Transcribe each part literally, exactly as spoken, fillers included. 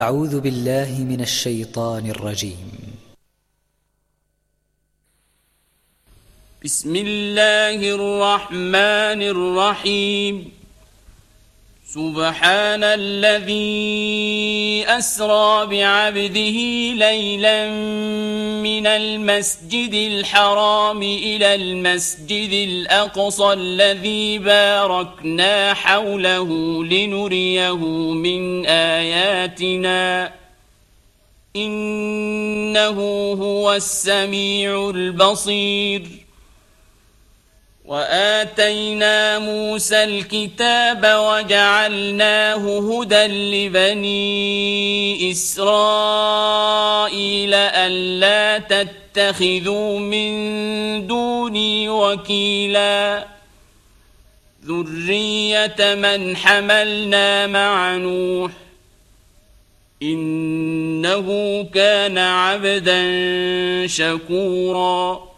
أعوذ بالله من الشيطان الرجيم. بسم الله الرحمن الرحيم. سبحان الذي أسرى بعبده ليلا من المسجد الحرام إلى المسجد الأقصى الذي باركنا حوله لنريه من آياتنا إنه هو السميع البصير. وآتينا موسى الكتاب وجعلناه هدى لبني إسرائيل ألا تتخذوا من دوني وكيلا ذرية من حملنا مع نوح إنه كان عبدا شكورا.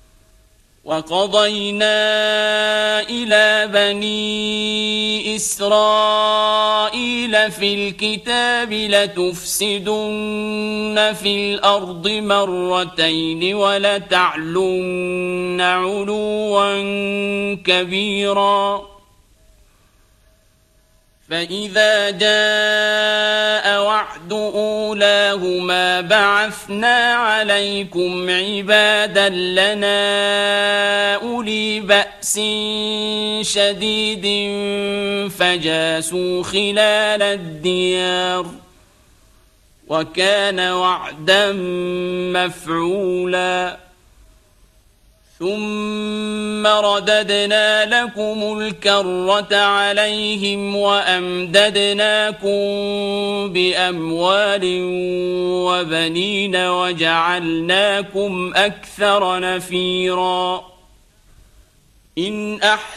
وقضينا إلى بني إسرائيل في الكتاب لتفسدن في الأرض مرتين ولتعلن علوا كبيرا. فإذا جاء وعد أولاهما بعثنا عليكم عبادا لنا أولي بأس شديد فجاسوا خلال الديار وكان وعدا مفعولا. ثم رددنا لكم الكرة عليهم وأمددناكم بأموال وبنين وجعلناكم أكثر نفيرا. إن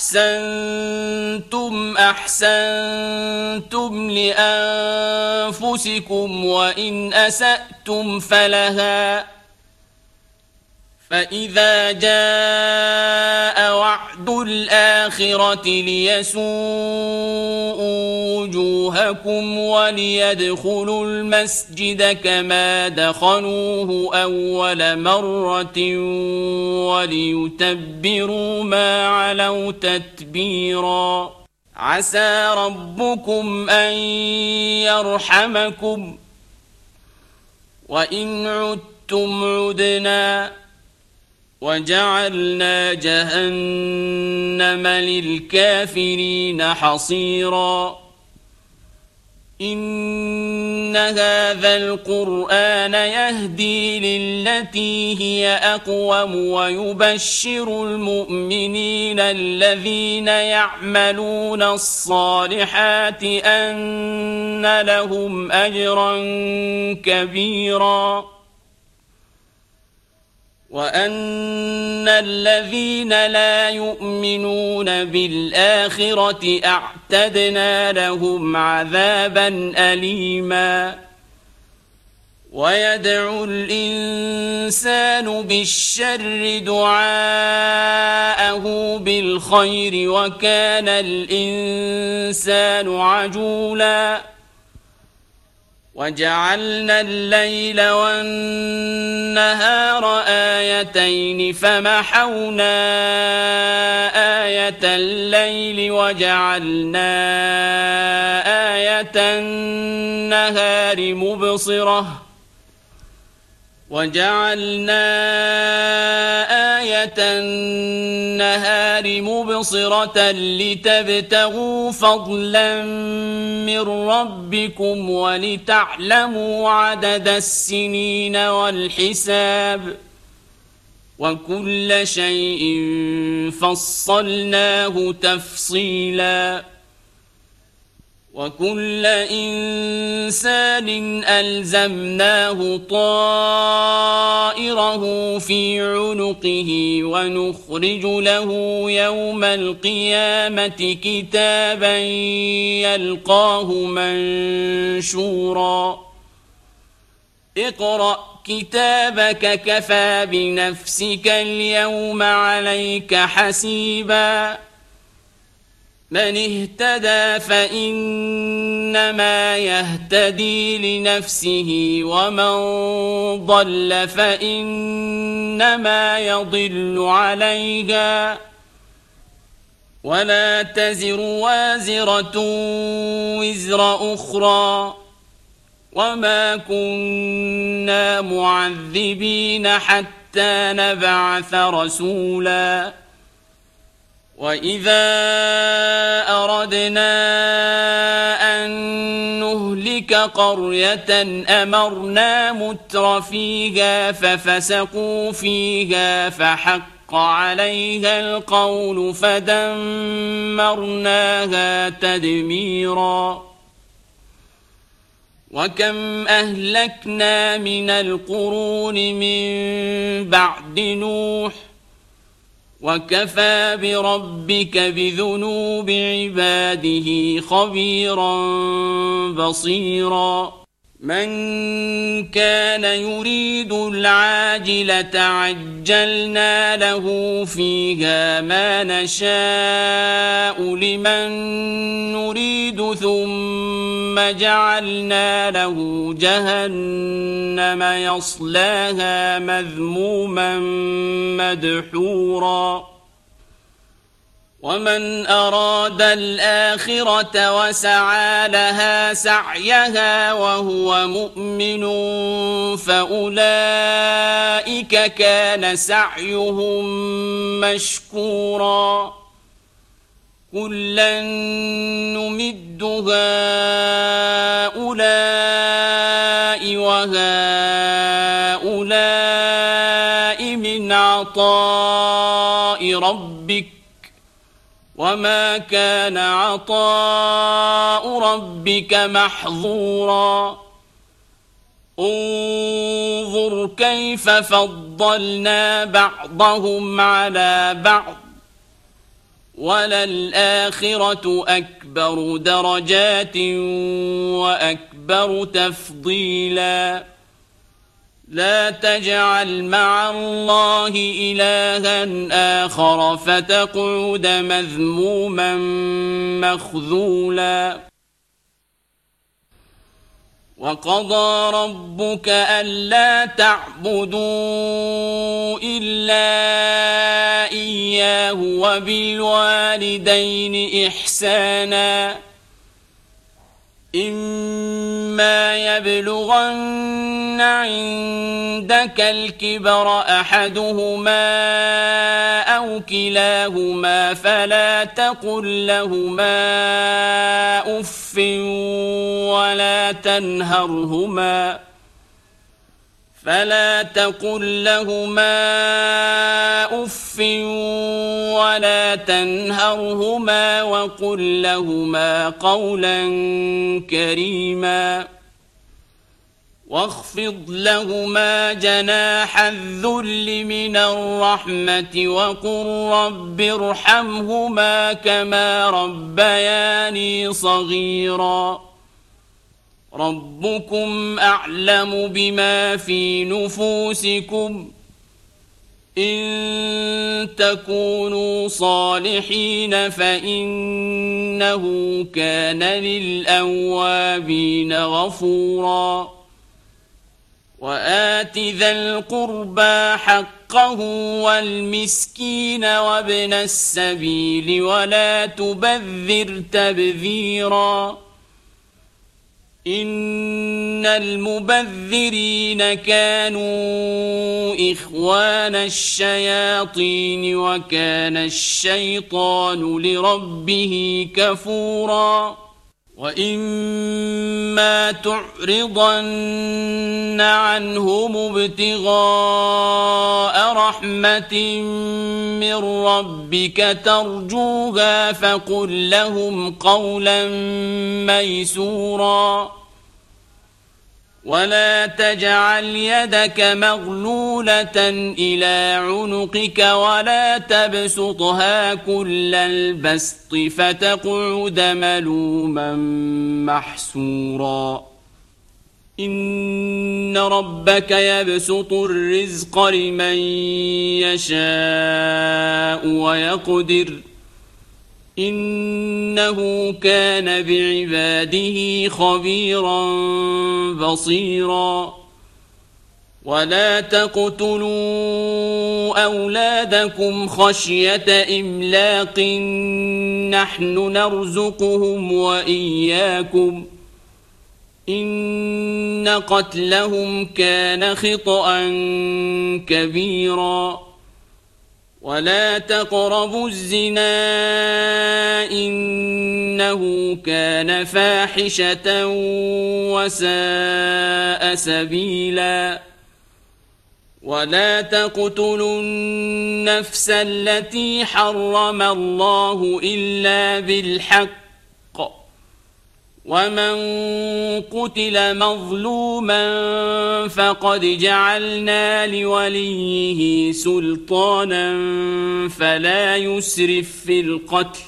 أحسنتم أحسنتم لأنفسكم وإن أسأتم فلها. فإذا جاء وعد الآخرة ليسوءوا وجوهكم وليدخلوا المسجد كما دخلوه أول مرة وليتبروا ما علوا تتبيرا. عسى ربكم أن يرحمكم وإن عدتم عدنا وجعلنا جهنم للكافرين حصيرا. إن هذا القرآن يهدي للتي هي أقوم ويبشر المؤمنين الذين يعملون الصالحات أن لهم أجرا كبيرا وأن الذين لا يؤمنون بالآخرة أعتدنا لهم عذابا أليما. ويدعو الإنسان بالشر دعاءه بالخير وكان الإنسان عجولا. وجعلنا الليل والنهار آيتين فمحونا آية الليل وجعلنا آية النهار مبصرة وجعلنا آية النهار مبصرة لتبتغوا فضلا من ربكم ولتعلموا عدد السنين والحساب وكل شيء فصلناه تفصيلا. وكل إنسان ألزمناه طائره في عنقه ونخرج له يوم القيامة كتابا يلقاه منشورا. اقرأ كتابك كفى بنفسك اليوم عليك حسيبا. من اهتدى فإنما يهتدي لنفسه ومن ضل فإنما يضل عليها ولا تزر وازرة وزر أخرى وما كنا معذبين حتى نبعث رسولا وإذا أردنا أن نهلك قرية أمرنا متر فيها ففسقوا فيها فحق عليها القول فدمرناها تدميرا وكم أهلكنا من القرون من بعد نوح وكفى بربك بذنوب عباده خبيرا بصيرا من كان يريد العاجلة عجلنا له فيها ما نشاء لمن نريد ثم جعلنا له جهنم يصلاها مذموما مدحورا ومن أراد الآخرة وسعى لها سعيها وهو مؤمن فأولئك كان سعيهم مشكورا كلا نمد هؤلاء وهؤلاء من عطاء ربك وما كان عطاء ربك محظورا انظر كيف فضلنا بعضهم على بعض وللآخرة أكبر درجات وأكبر تفضيلا لا تجعل مع الله إلها آخر فتقعد مذموما مخذولا وقضى ربك ألا تعبدوا إلا إياه وبالوالدين إحسانا إما يبلغن عندك الكبر أحدهما أو كلاهما فلا تقل لهما أف ولا تنهرهما فلا تقل لهما أف ولا تنهرهما وقل لهما قولا كريما واخفض لهما جناح الذل من الرحمة وقل رب ارحمهما كما ربياني صغيرا ربكم أعلم بما في نفوسكم إن تكونوا صالحين فإنه كان للأوابين غفورا وآت ذا القربى حقه والمسكين وابن السبيل ولا تبذر تبذيرا إن المبذرين كانوا إخوان الشياطين وكان الشيطان لربه كفورا وإما تعرضن عنهم ابتغاء رحمة من ربك ترجوها فقل لهم قولا ميسورا ولا تجعل يدك مغلولة إلى عنقك ولا تبسطها كل البسط فتقعد ملوما محسورا إن ربك يبسط الرزق لمن يشاء ويقدر إنه كان بعباده خبيرا بصيرا ولا تقتلوا أولادكم خشية إملاق نحن نرزقهم وإياكم إن قتلهم كان خطأ كبيرا ولا تقربوا الزنا إنه كان فاحشة وساء سبيلا ولا تقتلوا النفس التي حرم الله إلا بالحق ومن قتل مظلوما فقد جعلنا لوليه سلطانا فلا يسرف في القتل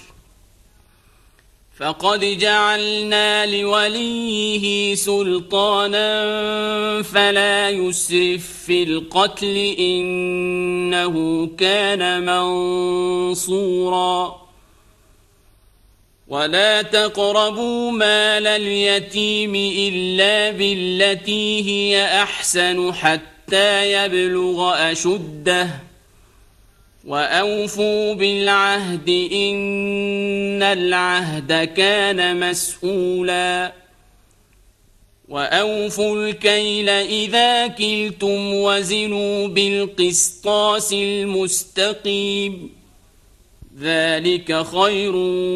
فقد جعلنا لوليه سلطانا فلا يسرف في القتل إنه كان منصورا ولا تقربوا مال اليتيم إلا بالتي هي أحسن حتى يبلغ أشده وأوفوا بالعهد إن العهد كان مسؤولا وأوفوا الكيل إذا كلتم وزنوا بالقسطاس المستقيم ذلك خير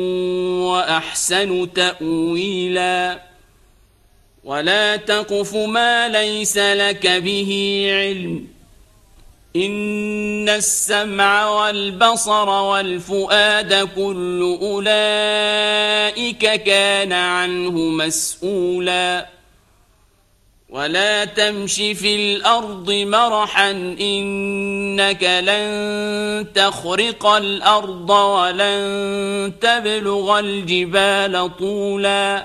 وأحسن تأويلا ولا تقف ما ليس لك به علم إن السمع والبصر والفؤاد كل أولئك كان عنه مسؤولا ولا تمش في الأرض مرحا إنك لن تخرق الأرض ولن تبلغ الجبال طولا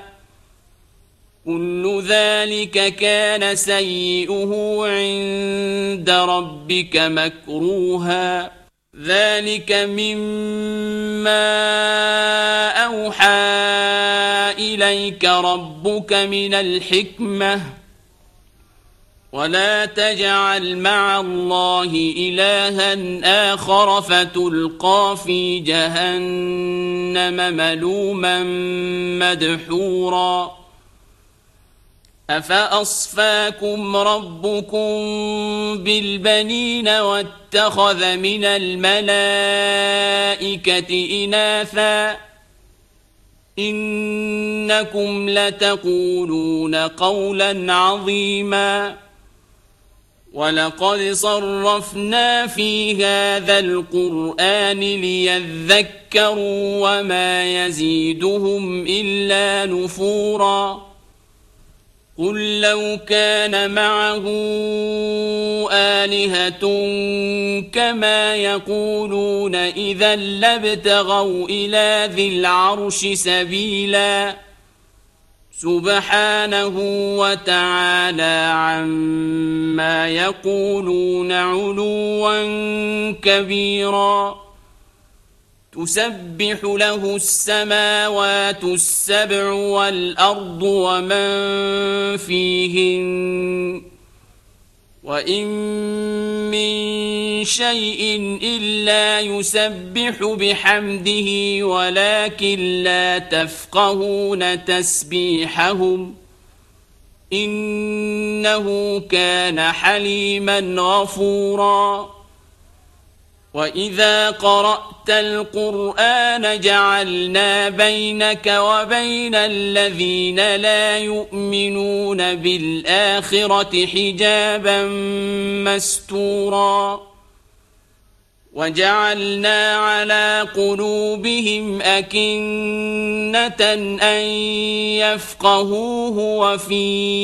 كل ذلك كان سيئه عند ربك مكروها ذلك مما أوحى إليك ربك من الحكمة ولا تجعل مع الله إلها آخر فتلقى في جهنم ملوما مدحورا أفأصفاكم ربكم بالبنين واتخذ من الملائكة إناثا إنكم لتقولون قولا عظيما ولقد صرفنا في هذا القرآن ليذكروا وما يزيدهم إلا نفورا قل لو كان معه آلهة كما يقولون إذا لابتغوا إلى ذي العرش سبيلا سبحانه وتعالى عما يقولون علوا كبيرا تسبح له السماوات السبع والأرض ومن فيهن وإن من شيء إلا يسبح بحمده ولكن لا تفقهون تسبيحهم إنه كان حليما غفورا وإذا قرأت القرآن جعلنا بينك وبين الذين لا يؤمنون بالآخرة حجابا مستورا وجعلنا على قلوبهم أكنة أن يفقهوه وفي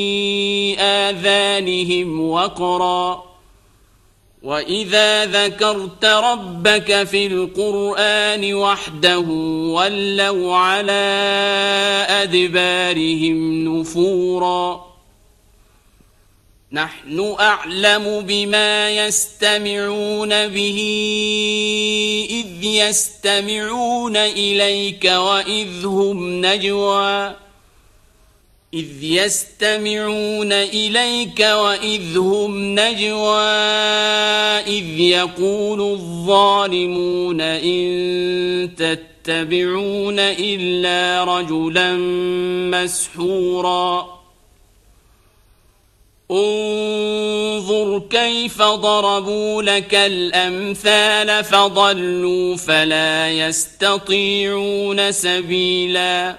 آذانهم وقرا وإذا ذكرت ربك في القرآن وحده ولوا على أدبارهم نفورا نحن أعلم بما يستمعون به إذ يستمعون إليك وإذ هم نجوى إذ يستمعون إليك وإذ هم نجوى إذ يقول الظالمون إن تتبعون إلا رجلا مسحورا انظر كيف ضربوا لك الأمثال فضلوا فلا يستطيعون سبيلا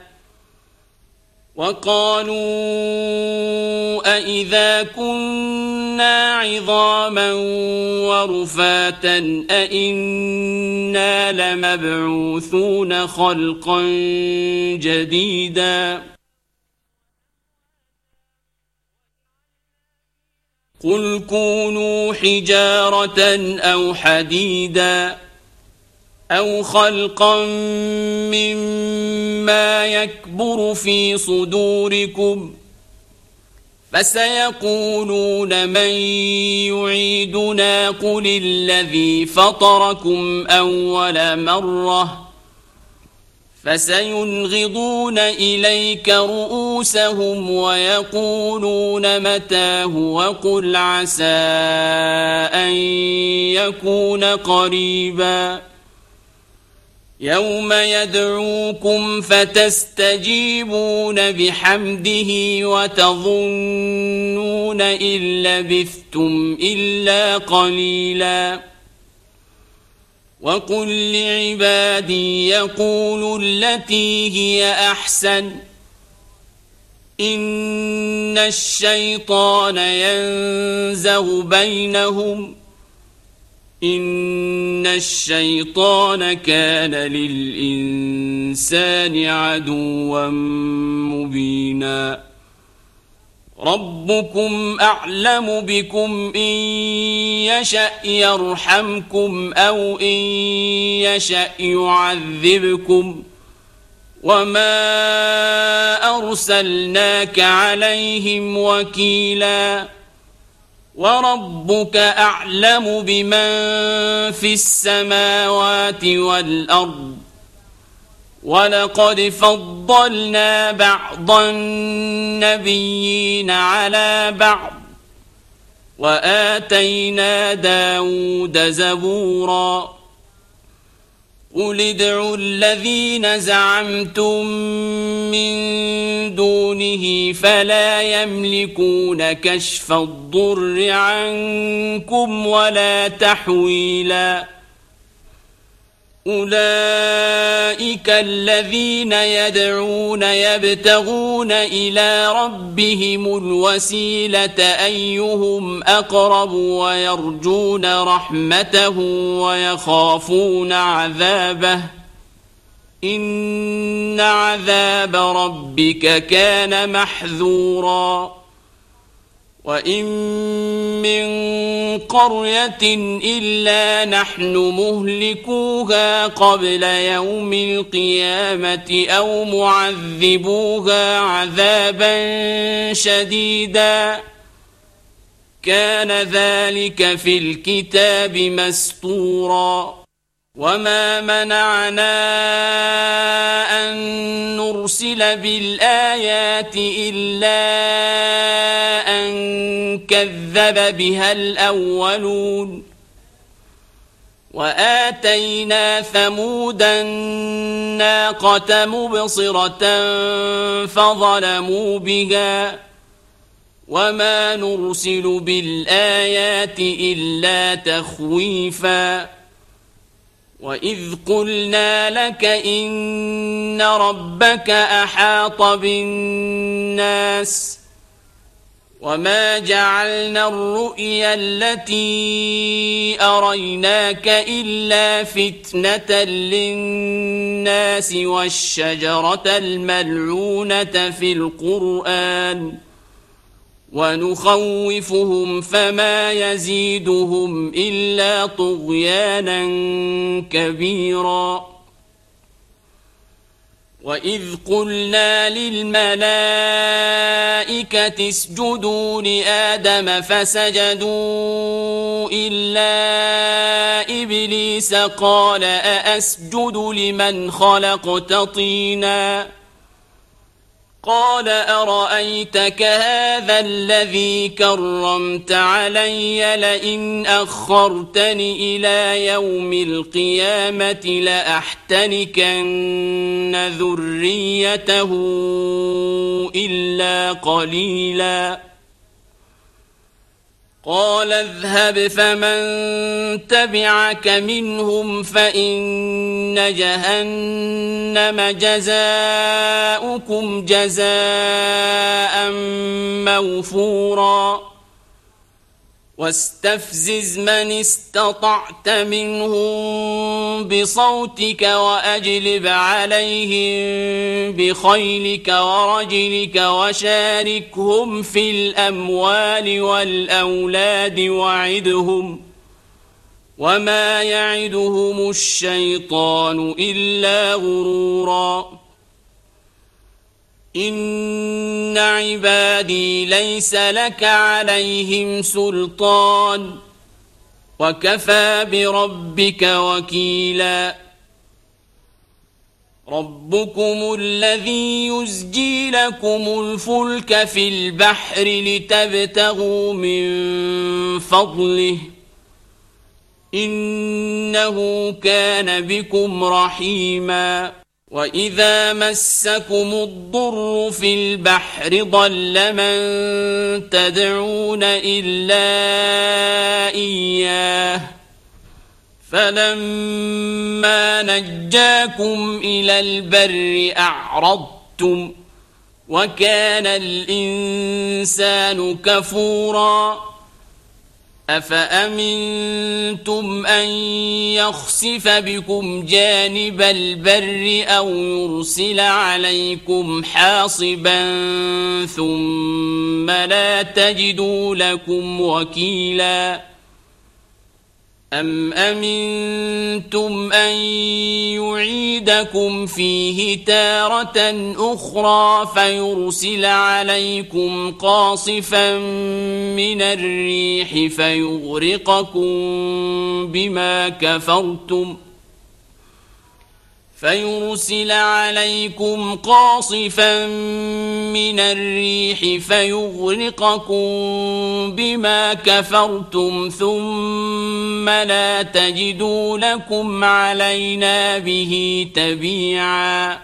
وقالوا أإذا كنا عظاما ورفاتا أإنا لمبعوثون خلقا جديدا قل كونوا حجارة أو حديدا أو خلقا مما يكبر في صدوركم فسيقولون من يعيدنا قل الذي فطركم أول مرة فسينغضون إليك رؤوسهم ويقولون متاه وقل عسى أن يكون قريبا يوم يدعوكم فتستجيبون بحمده وتظنون إن لبثتم إلا قليلا وقل لعبادي يقولوا التي هي أحسن إن الشيطان ينزغ بينهم إن الشيطان كان للإنسان عدوا مبينا ربكم أعلم بكم إن يشأ يرحمكم أو إن يشأ يعذبكم وما أرسلناك عليهم وكيلا وربك أعلم بمن في السماوات والأرض ولقد فضلنا بعض النبيين على بعض وآتينا داود زبورا قل ادعوا الذين زعمتم من دونه فلا يملكون كشف الضر عنكم ولا تحويلا أولئك الذين يدعون يبتغون إلى ربهم الوسيلة أيهم أقرب ويرجون رحمته ويخافون عذابه إن عذاب ربك كان محذورا وإن من قرية إلا نحن مهلكوها قبل يوم القيامة أو معذبوها عذابا شديدا كان ذلك في الكتاب مسطورا وما منعنا أن نرسل بالآيات إلا أن كذب بها الأولون وآتينا ثمود الناقة مبصرة فظلموا بها وما نرسل بالآيات إلا تخويفا وإذ قلنا لك إن ربك أحاط بالناس وما جعلنا الرؤيا التي أريناك إلا فتنة للناس والشجرة الملعونة في القرآن ونخوفهم فما يزيدهم إلا طغيانا كبيرا وإذ قلنا للملائكة اسجدوا لآدم فسجدوا إلا إبليس قال أأسجد لمن خلقت طينا قال أرأيتك هذا الذي كرمت علي لئن أخرتني إلى يوم القيامة لأحتنكن ذريته إلا قليلا قال اذهب فمن تبعك منهم فإن جهنم جزاؤكم جزاء موفورا واستفزز من استطعت منهم بصوتك وأجلب عليهم بخيلك ورجلك وشاركهم في الأموال والأولاد وعدهم وما يعدهم الشيطان إلا غرورا إن عبادي ليس لك عليهم سلطان وكفى بربك وكيلا ربكم الذي يزجي لكم الفلك في البحر لتبتغوا من فضله إنه كان بكم رحيما وإذا مسكم الضر في البحر ضل من تدعون إلا إياه فلما نجاكم إلى البر أعرضتم وكان الإنسان كفورا أفأمنتم أن يخسف بكم جانب البر أو يرسل عليكم حاصبا ثم لا تجدوا لكم وكيلا أم أمنتم أن يعيدكم فيه تارة أخرى فيرسل عليكم قاصفا من الريح فيغرقكم بما كفرتم فيرسل عليكم قاصفا من الريح فيغرقكم بما كفرتم ثم لا تجدوا لكم علينا به تبيعا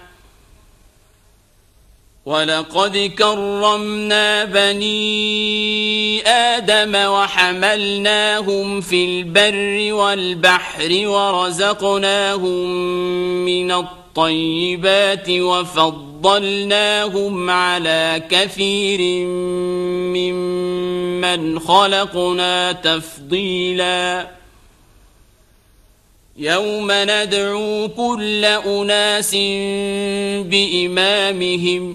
ولقد كرمنا بني آدم وحملناهم في البر والبحر ورزقناهم من الطيبات وفضلناهم على كثير ممن خلقنا تفضيلا يوم ندعو كل أناس بإمامهم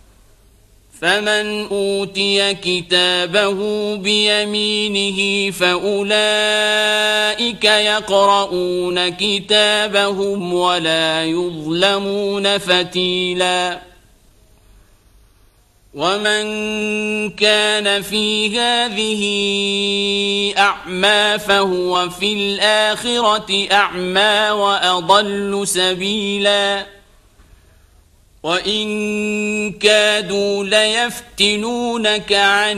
فمن أوتي كتابه بيمينه فأولئك يقرؤون كتابهم ولا يظلمون فتيلا ومن كان في هذه أعمى فهو في الآخرة أعمى وأضل سبيلا وإن كادوا ليفتنونك عن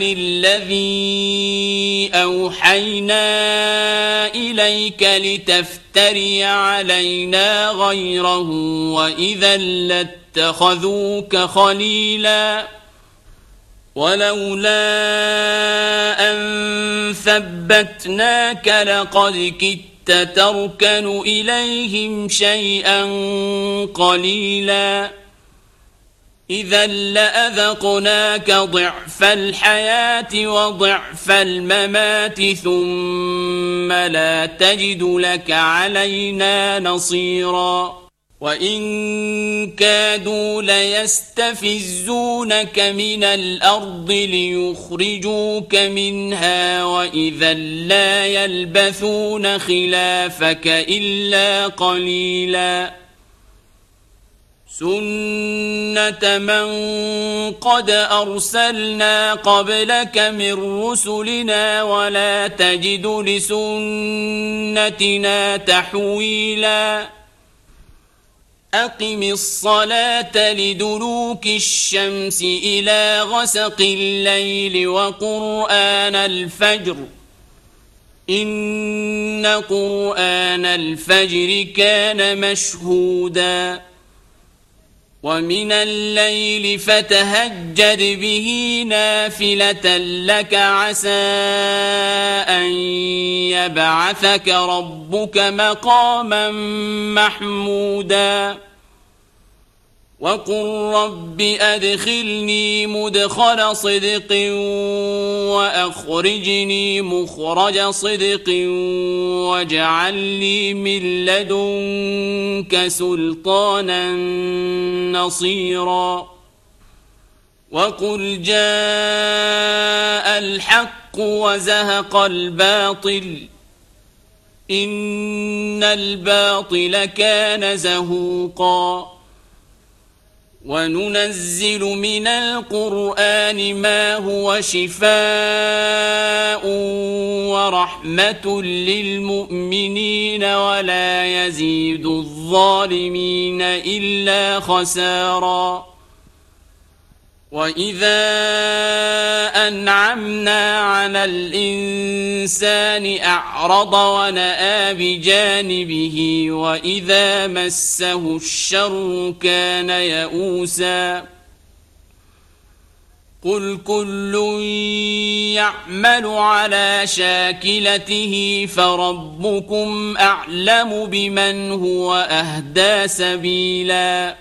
الذي أوحينا إليك لتفتري علينا غيره وإذا لاتخذوك خليلا ولولا أن ثبتناك لقد كدت تركن إليهم شيئا قليلا إذا لأذقناك ضعف الحياة وضعف الممات ثم لا تجد لك علينا نصيرا وإن كادوا ليستفزونك من الأرض ليخرجوك منها وإذا لا يلبثون خلافك إلا قليلا سنة من قد أرسلنا قبلك من رسلنا ولا تجد لسنتنا تحويلا أقم الصلاة لدلوك الشمس إلى غسق الليل وقرآن الفجر إن قرآن الفجر كان مشهودا ومن الليل فتهجد به نافلة لك عسى أن يبعثك ربك مقاما محمودا وقل رب أدخلني مدخل صدق وأخرجني مخرج صدق واجعل لي من لدنك سلطانا نصيرا وقل جاء الحق وزهق الباطل إن الباطل كان زهوقا وننزل من القرآن ما هو شفاء ورحمة للمؤمنين ولا يزيد الظالمين إلا خسارا وإذا أنعمنا على الإنسان أعرض ونأى بجانبه وإذا مسه الشر كان يئوسا قل كل يعمل على شاكلته فربكم أعلم بمن هو أهدى سبيلا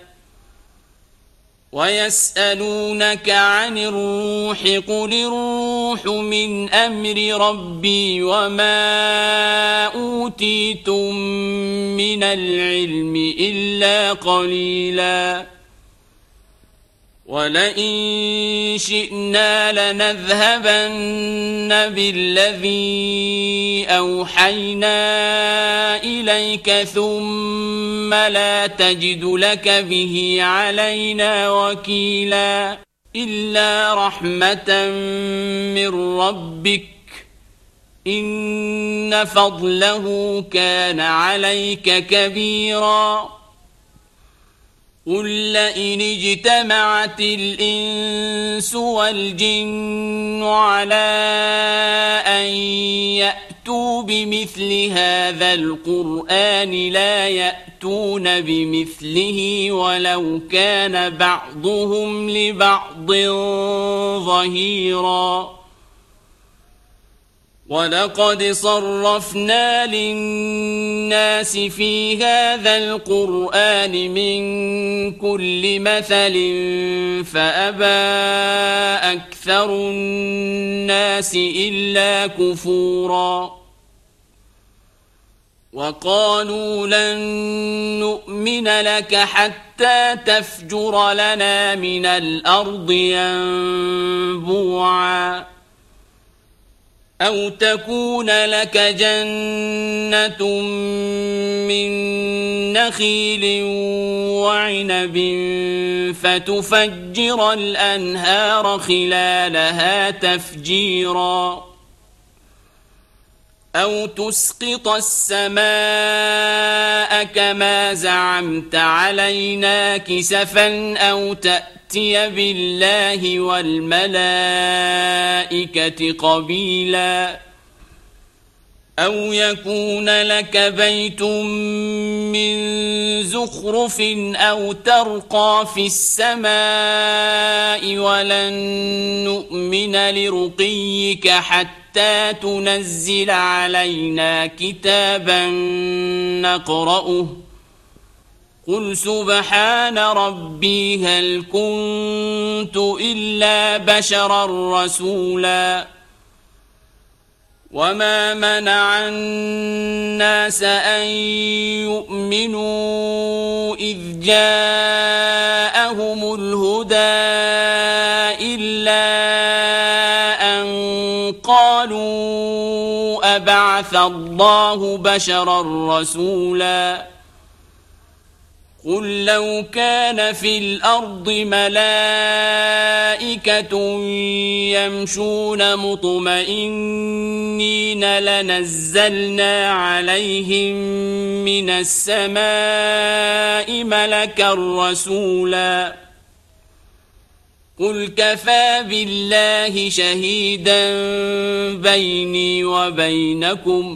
ويسألونك عن الروح قل الروح من أمر ربي وما أوتيتم من العلم إلا قليلا ولئن شئنا لنذهبن بالذي أوحينا إليك ثم لا تجد لك به علينا وكيلا إلا رحمة من ربك إن فضله كان عليك كبيرا قل لئن اجتمعت الإنس والجن على أن يأتوا بمثل هذا القرآن لا يأتون بمثله ولو كان بعضهم لبعض ظهيرا ولقد صرفنا للناس في هذا القرآن من كل مثل فأبى أكثر الناس إلا كفورا وقالوا لن نؤمن لك حتى تفجر لنا من الأرض ينبوعا أو تكون لك جنة من نخيل وعنب فتفجر الأنهار خلالها تفجيرا أو تسقط السماء كما زعمت علينا كسفا أو تأتي بالله والملائكة قبيلا أو يكون لك بيت من زخرف أو ترقى في السماء ولن نؤمن لرقيك حتى تنزل علينا كتابا نقرأه قل سبحان ربي هل كنت إلا بشرا رسولا وما منع الناس أن يؤمنوا إذ جاءهم الهدى إلا أن قالوا أبعث الله بشرا رسولا قل لو كان في الأرض ملائكة يمشون مطمئنين لنزلنا عليهم من السماء ملكا رسولا قل كفى بالله شهيدا بيني وبينكم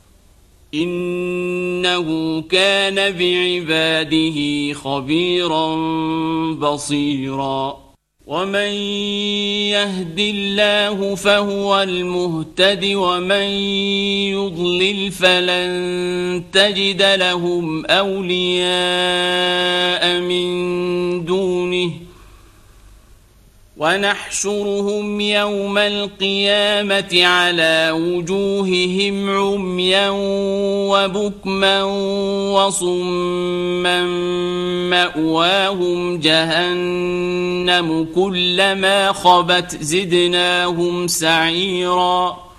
إنه كان بعباده خبيرا بصيرا ومن يهد الله فهو المهتد ومن يضلل فلن تجد لهم أولياء من دونه ونحشرهم يوم القيامة على وجوههم عميا وبكما وصما مأواهم جهنم كلما خبت زدناهم سعيرا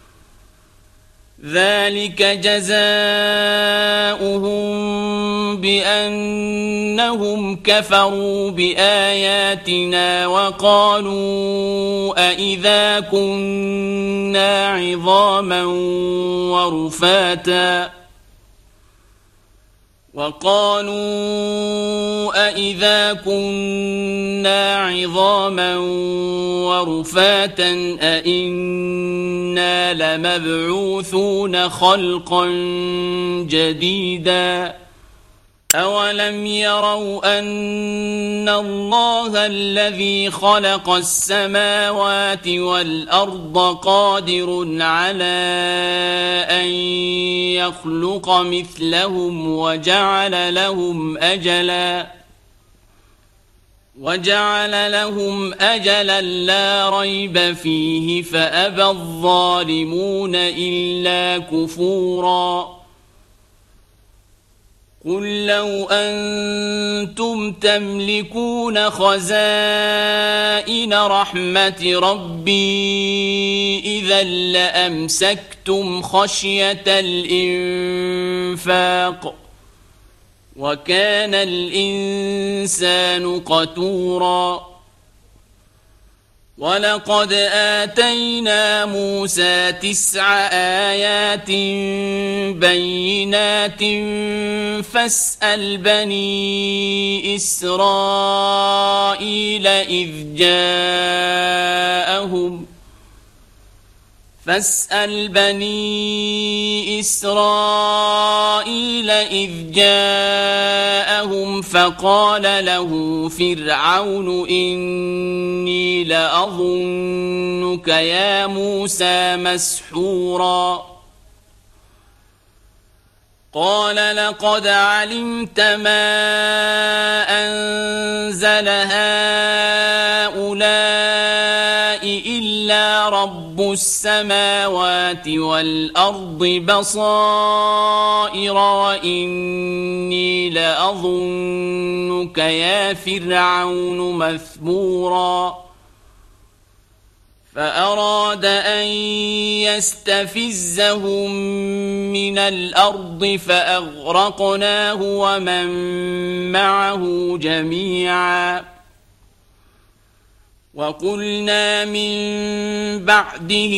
ذلك جزاؤهم بأنهم كفروا بآياتنا وقالوا أإذا كنا عظاما ورفاتا وقالوا أإذا كنا عظاما ورفاتا أإنا لمبعوثون خلقا جديدا أولم يروا أن الله الذي خلق السماوات والأرض قادر على أن يخلق مثلهم وجعل لهم أجلا وجعل لهم أجلا لا ريب فيه فأبى الظالمون إلا كفورا قل لو أنتم تملكون خزائن رحمة ربي إذا لأمسكتم خشية الإنفاق وكان الإنسان قتورا ولقد آتينا موسى تسع آيات بينات فاسأل بني إسرائيل إذ جاءهم فاسأل بني إسرائيل إذ جاءهم فقال له فرعون إني لأظنك يا موسى مسحورا قال لقد علمت ما أنزل هؤلاء إلا رب السماوات والأرض بصائر وإني لأظنك يا فرعون مثبورا فأراد أن يستفزهم من الأرض فأغرقناه ومن معه جميعا وقلنا من بعده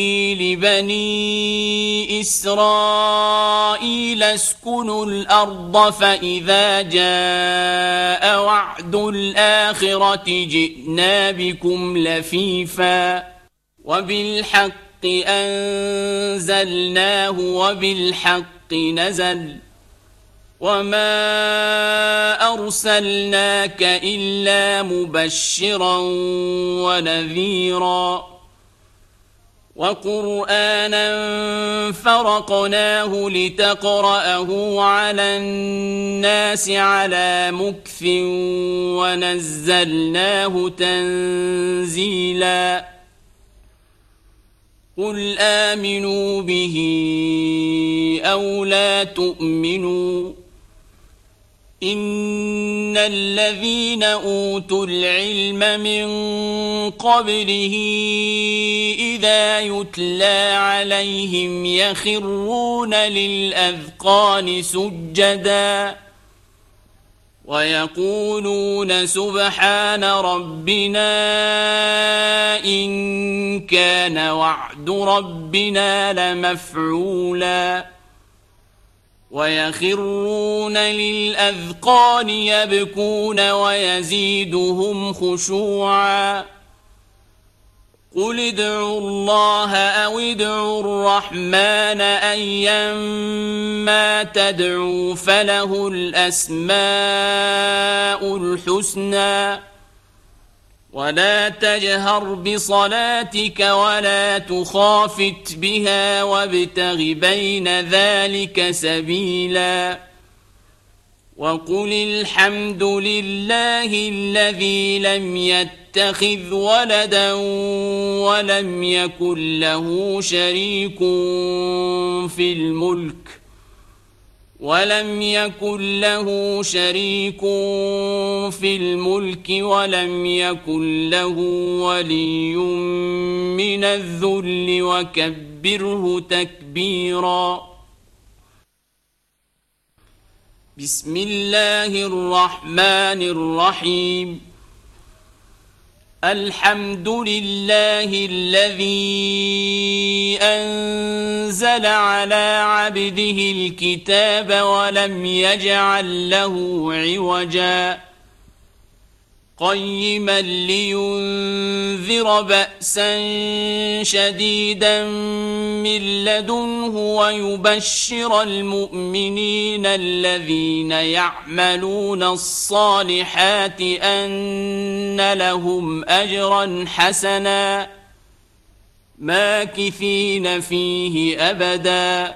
لبني إسرائيل اسكنوا الأرض فإذا جاء وعد الآخرة جئنا بكم لفيفا وبالحق أنزلناه وبالحق نزل وما أرسلناك إلا مبشرا ونذيرا وقرآنا فرقناه لتقرأه على الناس على مكث ونزلناه تنزيلا قل آمنوا به أو لا تؤمنوا إن الذين أوتوا العلم من قبله إذا يتلى عليهم يخرون للأذقان سجدا ويقولون سبحان ربنا إن كان وعد ربنا لمفعولا ويخرون للأذقان يبكون ويزيدهم خشوعا قل ادعوا الله أو ادعوا الرحمن أيما تدعوا فله الأسماء الحسنى ولا تجهر بصلاتك ولا تخافت بها وابتغ بين ذلك سبيلا وقل الحمد لله الذي لم يتخذ ولدا ولم يكن له شريك في الملك ولم يكن له شريك في الملك ولم يكن له ولي من الذل وكبره تكبيرا بسم الله الرحمن الرحيم الحمد لله الذي أنزل على عبده الكتاب ولم يجعل له عوجا قيما لينذر بأسا شديدا من لدنه ويبشر المؤمنين الذين يعملون الصالحات أن لهم أجرا حسنا ماكثين فيه أبدا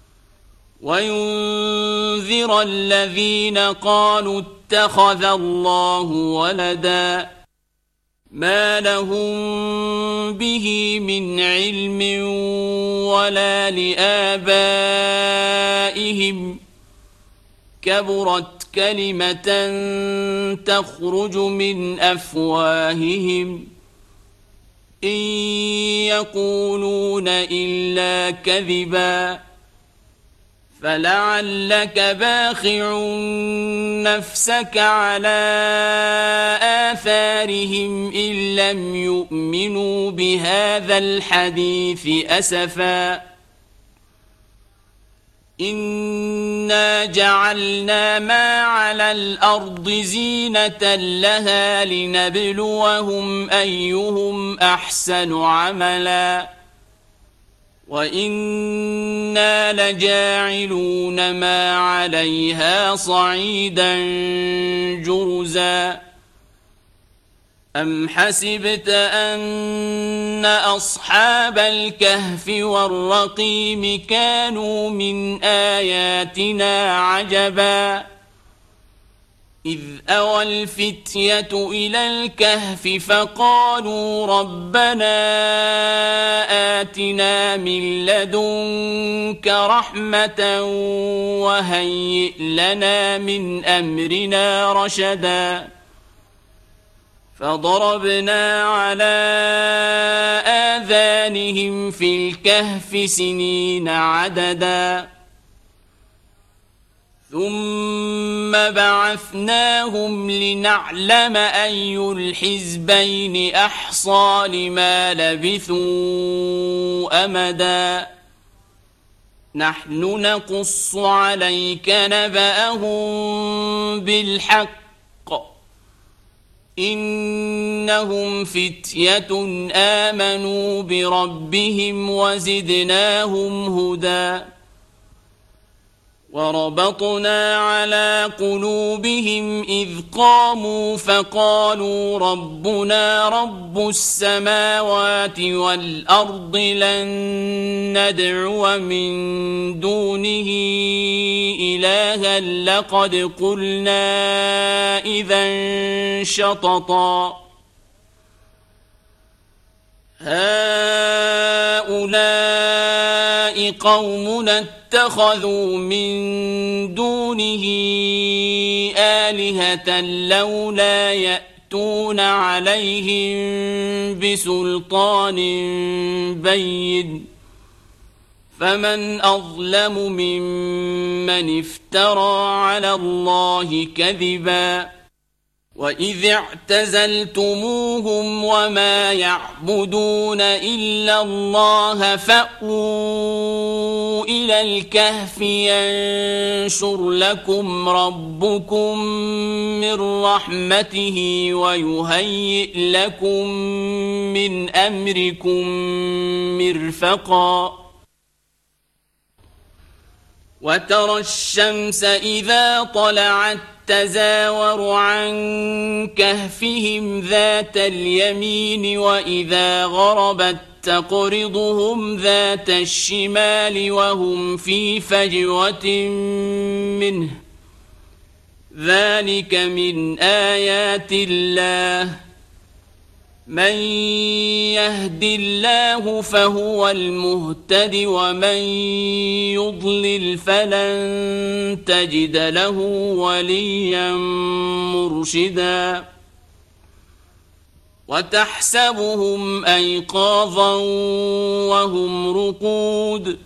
وينذر الذين قالوا اتخذ الله ولدا ما لهم به من علم ولا لآبائهم كبرت كلمة تخرج من أفواههم إن يقولون إلا كذبا فلعلك باخع نفسك على آثارهم إن لم يؤمنوا بهذا الحديث أسفا إنا جعلنا ما على الأرض زينة لها لنبلوهم أيهم أحسن عملا وإنا لجاعلون ما عليها صعيدا جرزا أم حسبت أن أصحاب الكهف والرقيم كانوا من آياتنا عجبا إذ أوى الفتية إلى الكهف فقالوا ربنا آتنا من لدنك رحمة وهيئ لنا من أمرنا رشدا فضربنا على آذانهم في الكهف سنين عددا ثم بعثناهم لنعلم أي الحزبين أحصى لما لبثوا أمدا نحن نقص عليك نبأهم بالحق إنهم فتية آمنوا بربهم وزدناهم هدى وربطنا على قلوبهم إذ قاموا فقالوا ربنا رب السماوات والأرض لن ندعو من دونه إلها لقد قلنا إذا شططا هؤلاء قومنا اتخذوا من دونه آلهة لولا يأتون عليهم بسلطان بين فمن أظلم ممن افترى على الله كذبا وإذ اعتزلتموهم وما يعبدون إلا الله فأووا إلى الكهف ينشر لكم ربكم من رحمته ويهيئ لكم من أمركم مرفقا وترى الشمس إذا طلعت تزاور عن كهفهم ذات اليمين وإذا غربت تقرضهم ذات الشمال وهم في فجوة منه ذلك من آيات الله من يهد الله فهو المهتد ومن يضلل فلن تجد له وليا مرشدا وتحسبهم أيقاظا وهم رقود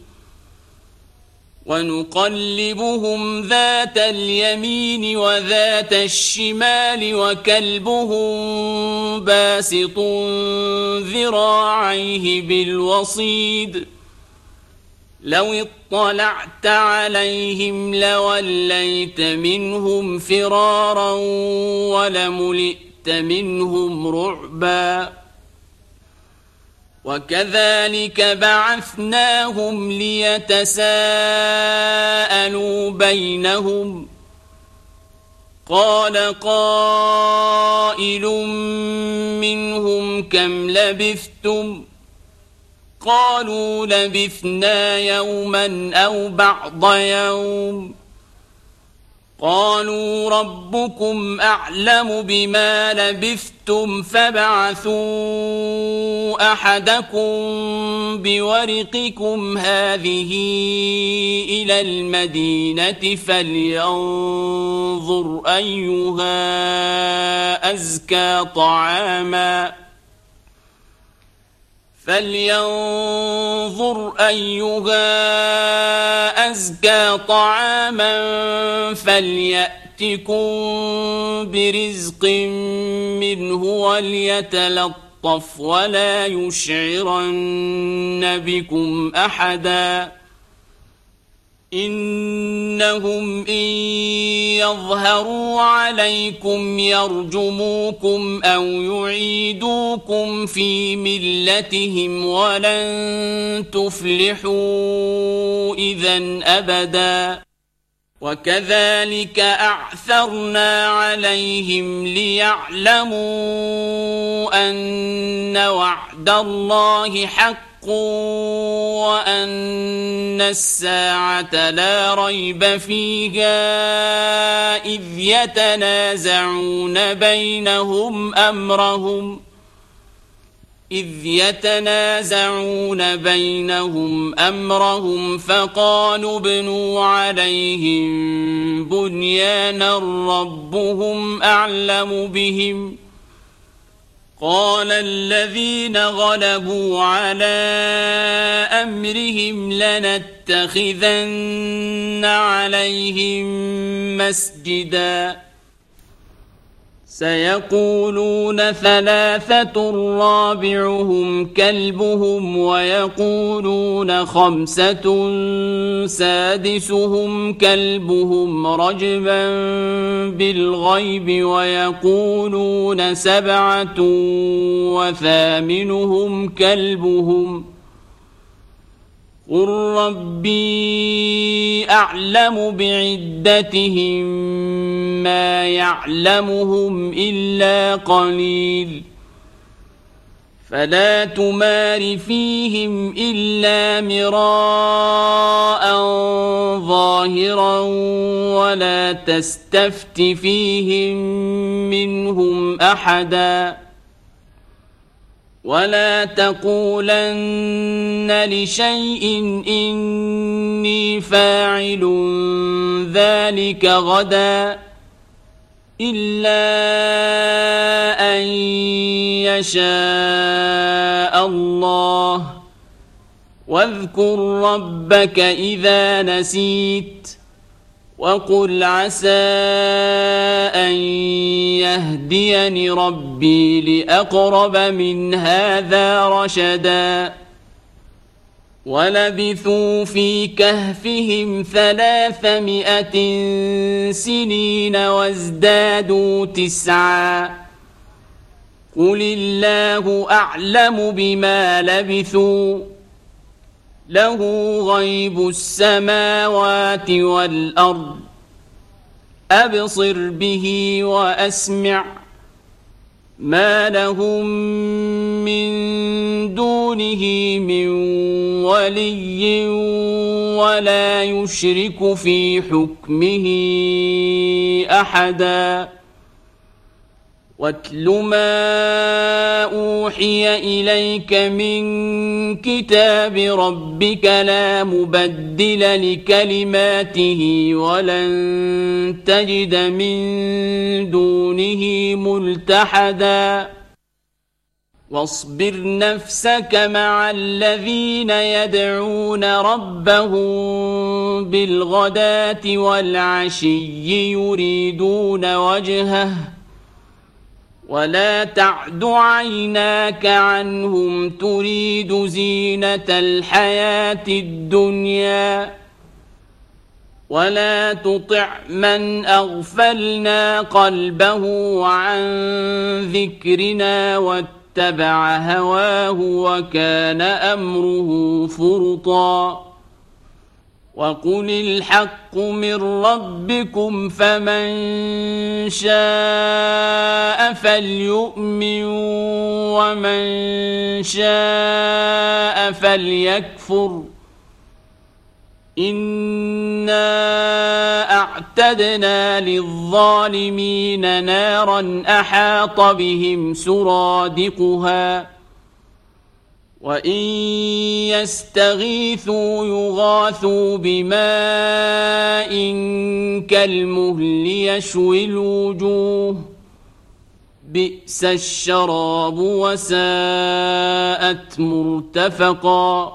ونقلبهم ذات اليمين وذات الشمال وكلبهم باسط ذراعيه بالوصيد لو اطلعت عليهم لوليت منهم فرارا ولملئت منهم رعبا وكذلك بعثناهم ليتساءلوا بينهم قال قائل منهم كم لبثتم قالوا لبثنا يوما أو بعض يوم قالوا ربكم أعلم بما لبثتم فابعثوا أحدكم بورقكم هذه إلى المدينة فلينظر أيها أزكى طعاما فلينظر أيها أزكى طعاما فليأتكم برزق منه وليتلطف ولا يشعرن بكم أحدا إنهم إن يظهروا عليكم يرجموكم أو يعيدوكم في ملتهم ولن تفلحوا إذن أبدا وكذلك أعثرنا عليهم ليعلموا أن وعد الله حق وأن الساعة لا ريب فيها إذ يتنازعون بينهم أمرهم إذ يتنازعون بينهم أمرهم فقالوا ابنوا عليهم بنيانا ربهم أعلم بهم قال الذين غلبوا على أمرهم لنتخذن عليهم مسجدا سيقولون ثلاثة رابعهم كلبهم ويقولون خمسة سادسهم كلبهم رجبا بالغيب ويقولون سبعة وثامنهم كلبهم قل ربي أعلم بعدتهم ما يعلمهم إلا قليل فلا تمار فيهم إلا مراء ظاهرا ولا تستفت فيهم منهم أحدا ولا تقولن لشيء إني فاعل ذلك غدا إلا أن يشاء الله واذكر ربك إذا نسيت وقل عسى أن يهديني ربي لأقرب من هذا رشدا ولبثوا في كهفهم ثلاثمائة سنين وازدادوا تسعا قل الله أعلم بما لبثوا له غيب السماوات والأرض أبصر به وأسمع ما لهم من دونه من ولي ولا يشرك في حكمه أحدا واتل ما أوحي إليك من كتاب ربك لا مبدل لكلماته ولن تجد من دونه ملتحدا واصبر نفسك مع الذين يدعون ربهم بالغداة والعشي يريدون وجهه ولا تعد عيناك عنهم تريد زينة الحياة الدنيا ولا تطع من أغفلنا قلبه عن ذكرنا واتبع هواه وكان أمره فرطا وقل الحق من ربكم فمن شاء فليؤمن ومن شاء فليكفر إنا أعتدنا للظالمين نارا أحاط بهم سرادقها وإن يستغيثوا يغاثوا بماء كالمهل يشوي الوجوه بئس الشراب وساءت مرتفقا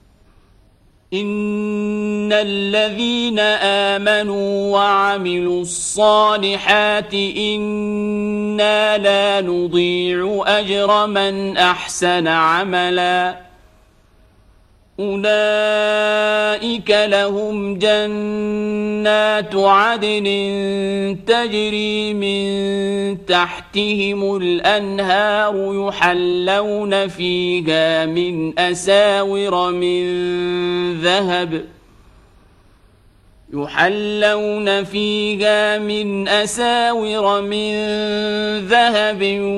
إن الذين آمنوا وعملوا الصالحات إنا لا نضيع أجر من أحسن عملا أولئك لهم جنات عدن تجري من تحتهم الأنهار يحلون فيها من أساور من ذهب يحلون فيها من أساور من ذهب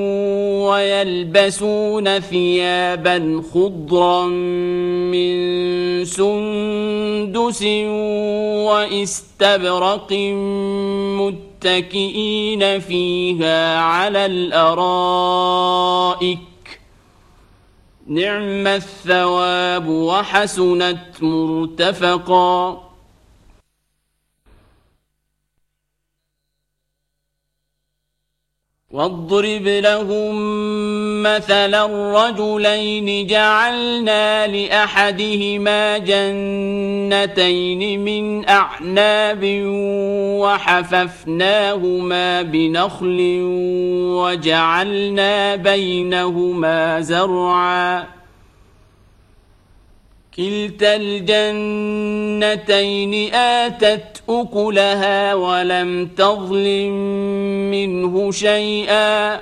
ويلبسون ثيابا خضرا من سندس واستبرق متكئين فيها على الأرائك نعم الثواب وحسنت مرتفقا واضرب لهم مثلا الرجلين جعلنا لأحدهما جنتين من أعناب وحففناهما بنخل وجعلنا بينهما زرعا كلتا الجنتين آتت أكلها ولم تظلم منه شيئا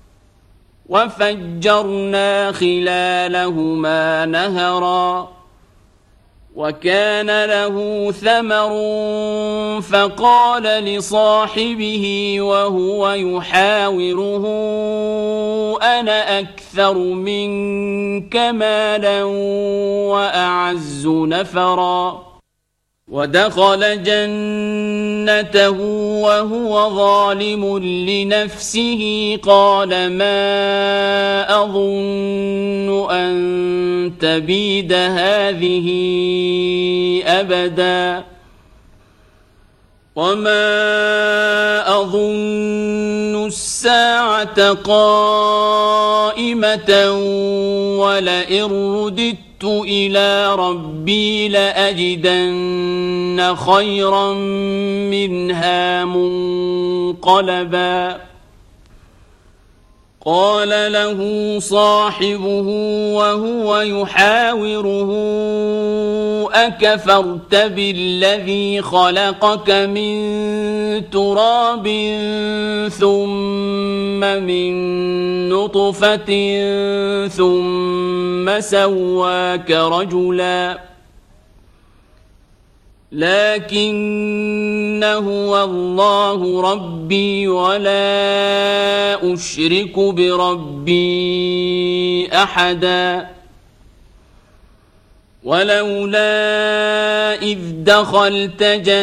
وفجرنا خلالهما نهرا وكان له ثمر فقال لصاحبه وهو يحاوره أنا أكثر منك مالا وأعز نفرا ودخل جنته وهو ظالم لنفسه قال ما أظن أن تبيد هذه أبدا وما أظن الساعة قائمة ولئن رددت رددت إلى ربي لأجدن خيرا منها منقلبا قال له صاحبه وهو يحاوره أكفرت بالذي خلقك من تراب ثم من نطفة ثم سواك رجلا لكن هو الله ربي ولا أشرك بربي أحدا ولولا إذ دخلت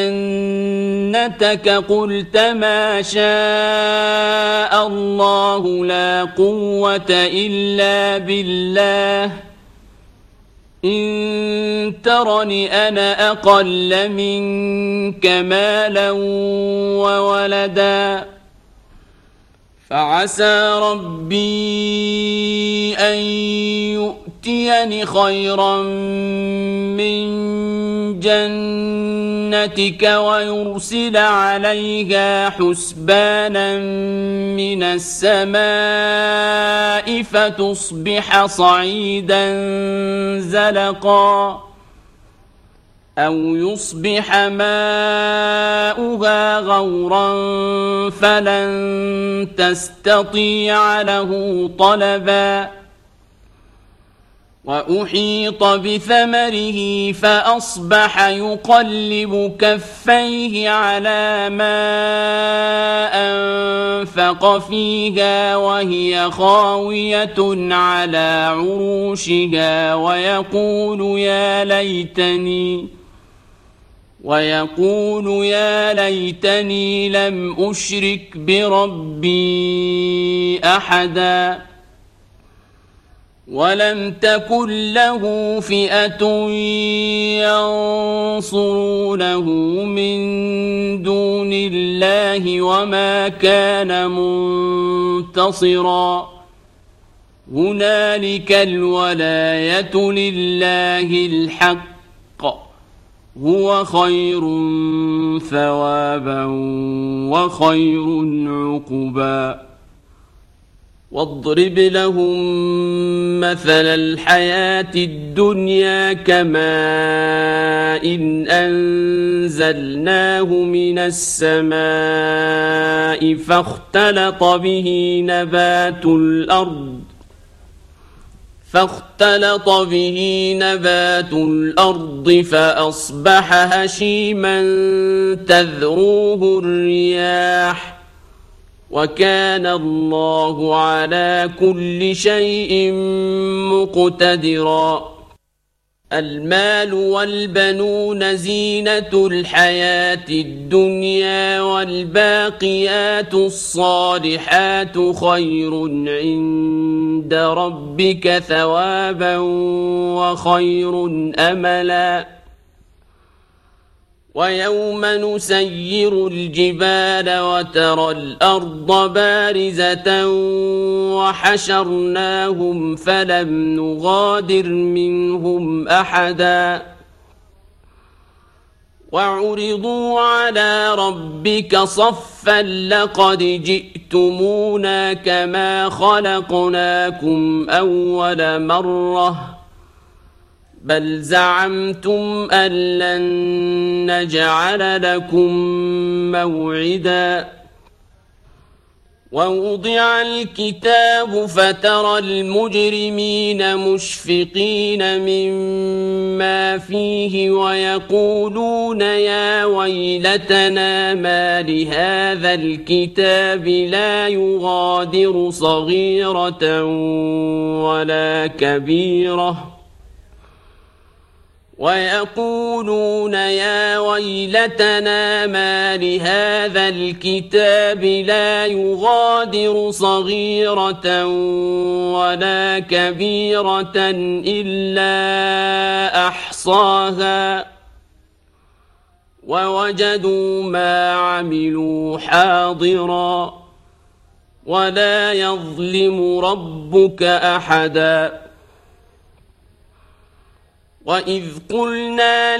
جنتك قلت ما شاء الله لا قوة إلا بالله إن ترني أنا أقل منك مالا وولدا فعسى ربي أن يؤتيني خيرا من جنتك ويرسل عليها حسبانا من السماء فتصبح صعيدا زلقا أو يصبح ماؤها غورا فلن تستطيع له طلبا وأحيط بثمره فأصبح يقلب كفيه على ما أنفق فيها وهي خاوية على عروشها ويقول يا ليتني ويقول يا ليتني لم أشرك بربي أحدا ولم تكن له فئة ينصرونه من دون الله وما كان منتصرا هنالك الولاية لله الحق هو خير ثوابا وخير عقبا واضرب لهم مثل الحياة الدنيا كماء إن أنزلناه من السماء فاختلط به نبات الأرض فاختلط به نبات الأرض فأصبح هشيما تذروه الرياح وكان الله على كل شيء مقتدرا المال والبنون زينة الحياة الدنيا والباقيات الصالحات خير عند ربك ثوابا وخير أملا ويوم نسير الجبال وترى الأرض بارزة وحشرناهم فلم نغادر منهم أحدا وعرضوا على ربك صفا لقد جئتمونا كما خلقناكم أول مرة بل زعمتم أن لن نجعل لكم موعدا ووضع الكتاب فترى المجرمين مشفقين مما فيه ويقولون يا ويلتنا ما لهذا الكتاب لا يغادر صغيرة ولا كبيرة ويقولون يا ويلتنا ما لهذا الكتاب لا يغادر صغيرة ولا كبيرة إلا أحصاها ووجدوا ما عملوا حاضرا ولا يظلم ربك أحدا وإذ قلنا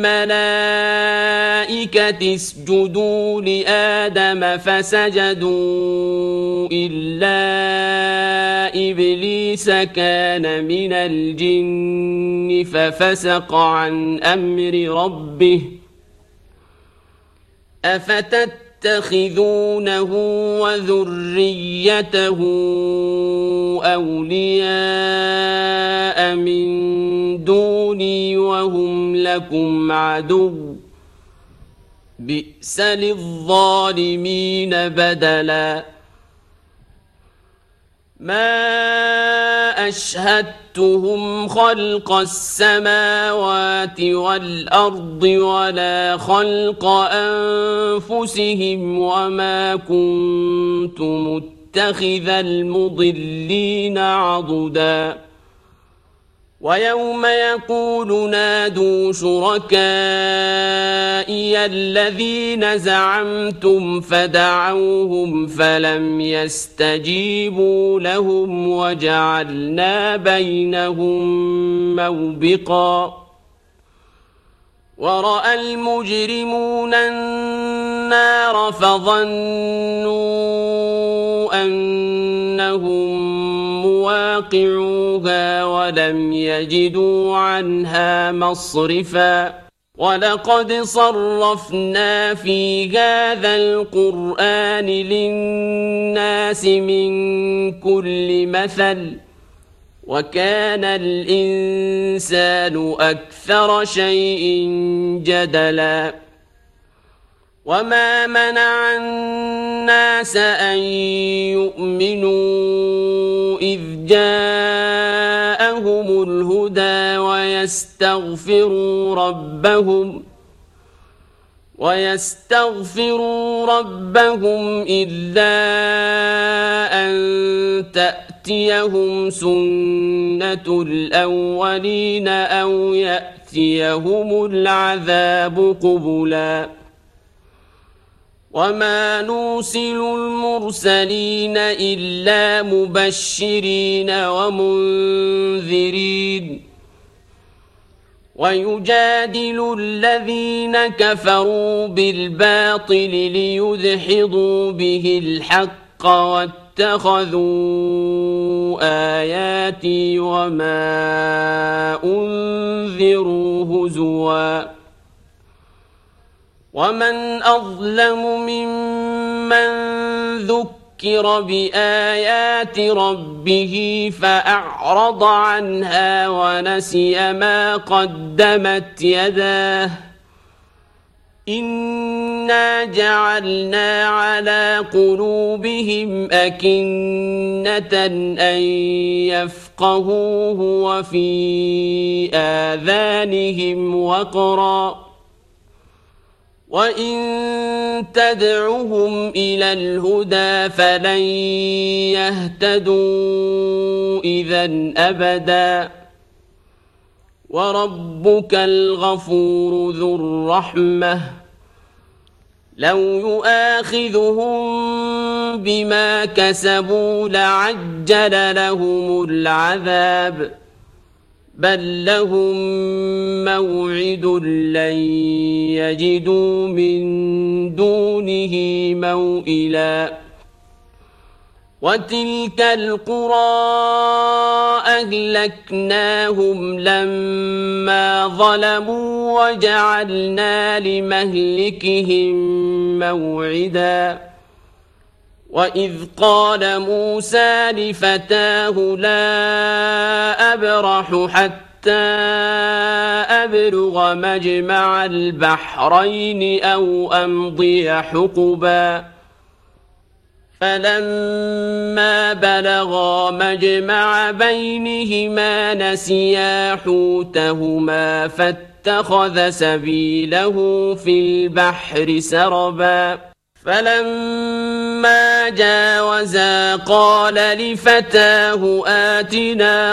للملائكة اسجدوا لآدم فسجدوا إلا إبليس كان من الجن ففسق عن أمر ربه أفتتخذونه وذريته أولياء من دوني وهم لكم عدو بئس للظالمين بدلا ما أشهدتهم خلق السماوات والأرض ولا خلق أنفسهم وما كنت متخذ المضلين عضدا ويوم يقول نادوا شركائي الذين زعمتم فدعوهم فلم يستجيبوا لهم وجعلنا بينهم موبقا ورأى المجرمون النار فظنوا أنهم مواقعوها ولم يجدوا عنها مصرفا ولقد صرفنا في هذا القرآن للناس من كل مثل وكان الإنسان أكثر شيء جدلا وما منع الناس أن يؤمنوا إذ جاءهم الهدى ويستغفروا ربهم ويستغفروا ربهم إلا أن تأتيهم سنة الأولين أو يأتيهم العذاب قبلا وما نرسل المرسلين إلا مبشرين ومنذرين ويجادل الذين كفروا بالباطل ليدحضوا به الحق واتخذوا آياتي وما أنذروا هزوا ومن أظلم ممن ذكر بآيات ربه فأعرض عنها ونسي ما قدمت يداه إنا جعلنا على قلوبهم أكنة أن يفقهوه وفي آذانهم وقرا وإن تدعهم إلى الهدى فلن يهتدوا إذا أبدا وربك الغفور ذو الرحمة لو يؤاخذهم بما كسبوا لعجل لهم العذاب بل لهم موعد لن يجدوا من دونه موئلا وتلك القرى أهلكناهم لما ظلموا وجعلنا لمهلكهم موعدا وإذ قال موسى لفتاه لا أبرح حتى أبلغ مجمع البحرين أو أمضي حقبا فلما بلغا مجمع بينهما نسيا حوتهما فاتخذ سبيله في البحر سربا فلما جاوزا قال لفتاه آتنا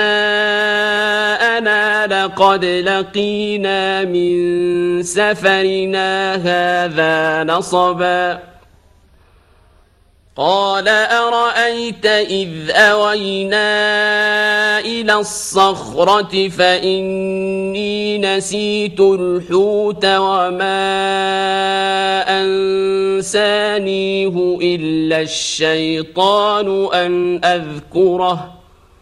غداءنا لقد لقينا من سفرنا هذا نصبا قال أرأيت إذ أوينا إلى الصخرة فإني نسيت الحوت وما أنسانيه إلا الشيطان أن أذكره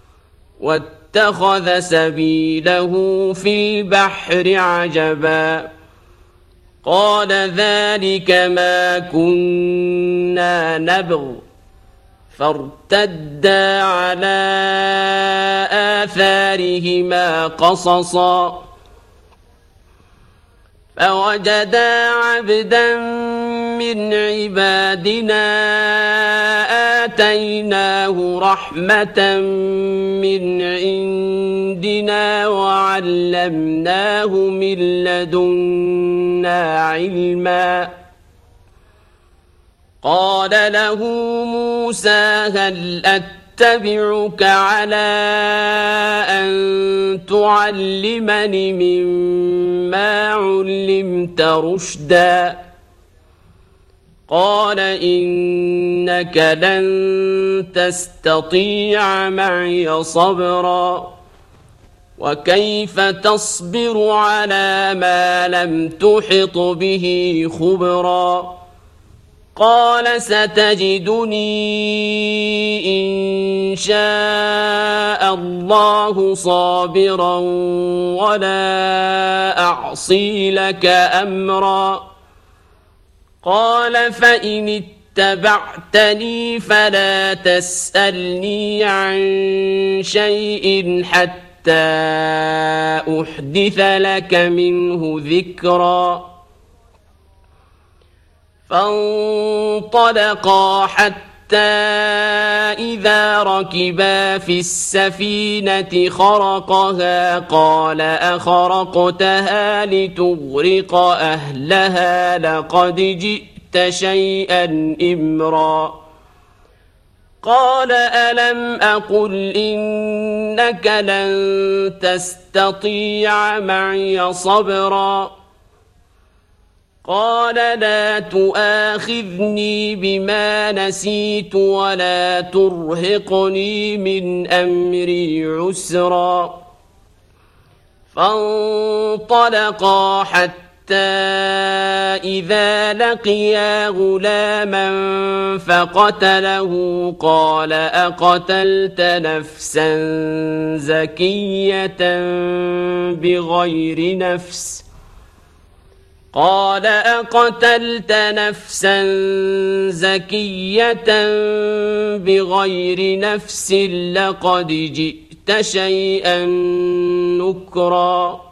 واتخذ سبيله في البحر عجبا قال ذلك ما كنا نبغ فارتدا على آثارهما قصصا فوجدا عبدا من عبادنا آتيناه رحمة من عندنا وعلمناه من لدنا علما قال له موسى هل أتبعك على أن تعلمني مما علمت رشدا قال إنك لن تستطيع معي صبرا وكيف تصبر على ما لم تحط به خبرا قال ستجدني إن شاء الله صابرا ولا أعصي لك أمرا قال فإن اتبعتني فلا تسألني عن شيء حتى أحدث لك منه ذكرا فانطلقا حتى إذا ركبا في السفينة خرقها قال أخرقتها لتغرق أهلها لقد جئت شيئا إمرا قال ألم أقل إنك لن تستطيع معي صبرا قال لا تؤاخذني بما نسيت ولا ترهقني من أمري عسرا فانطلقا حتى إذا لقيا غلاما فقتله قال أقتلت نفسا زكية بغير نفس قال أقتلت نفسا زكية بغير نفس لقد جئت شيئا نكرا